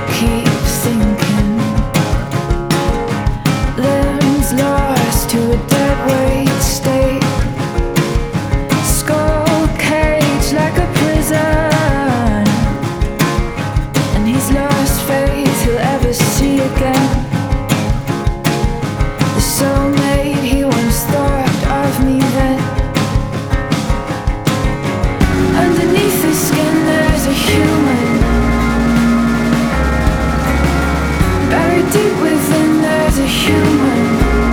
keep thinking. Limbs lost to a dead weight state. Skull caged like a prison, and he's lost faith he'll ever see again. The soulmate he once thought of me then. Underneath his skin there's a human. Buried deep within there's a human.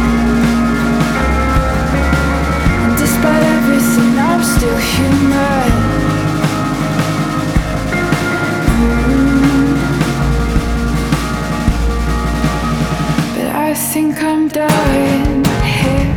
And despite everything I'm still human. But I think I'm dying here.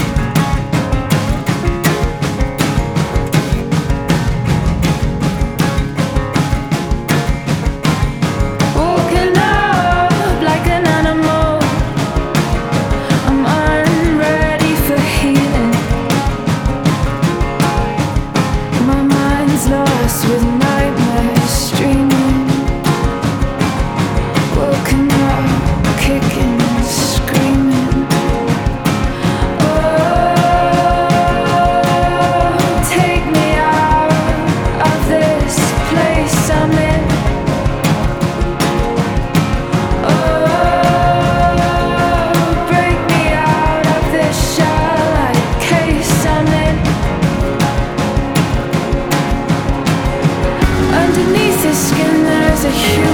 Walking up like an animal, I'm unready for healing. My mind's lost with nightmares streaming. Woken up, kicking and screaming. Oh, take me out of this place I'm in. Oh, break me out of this shell-like case I'm in. Underneath his skin there's a human.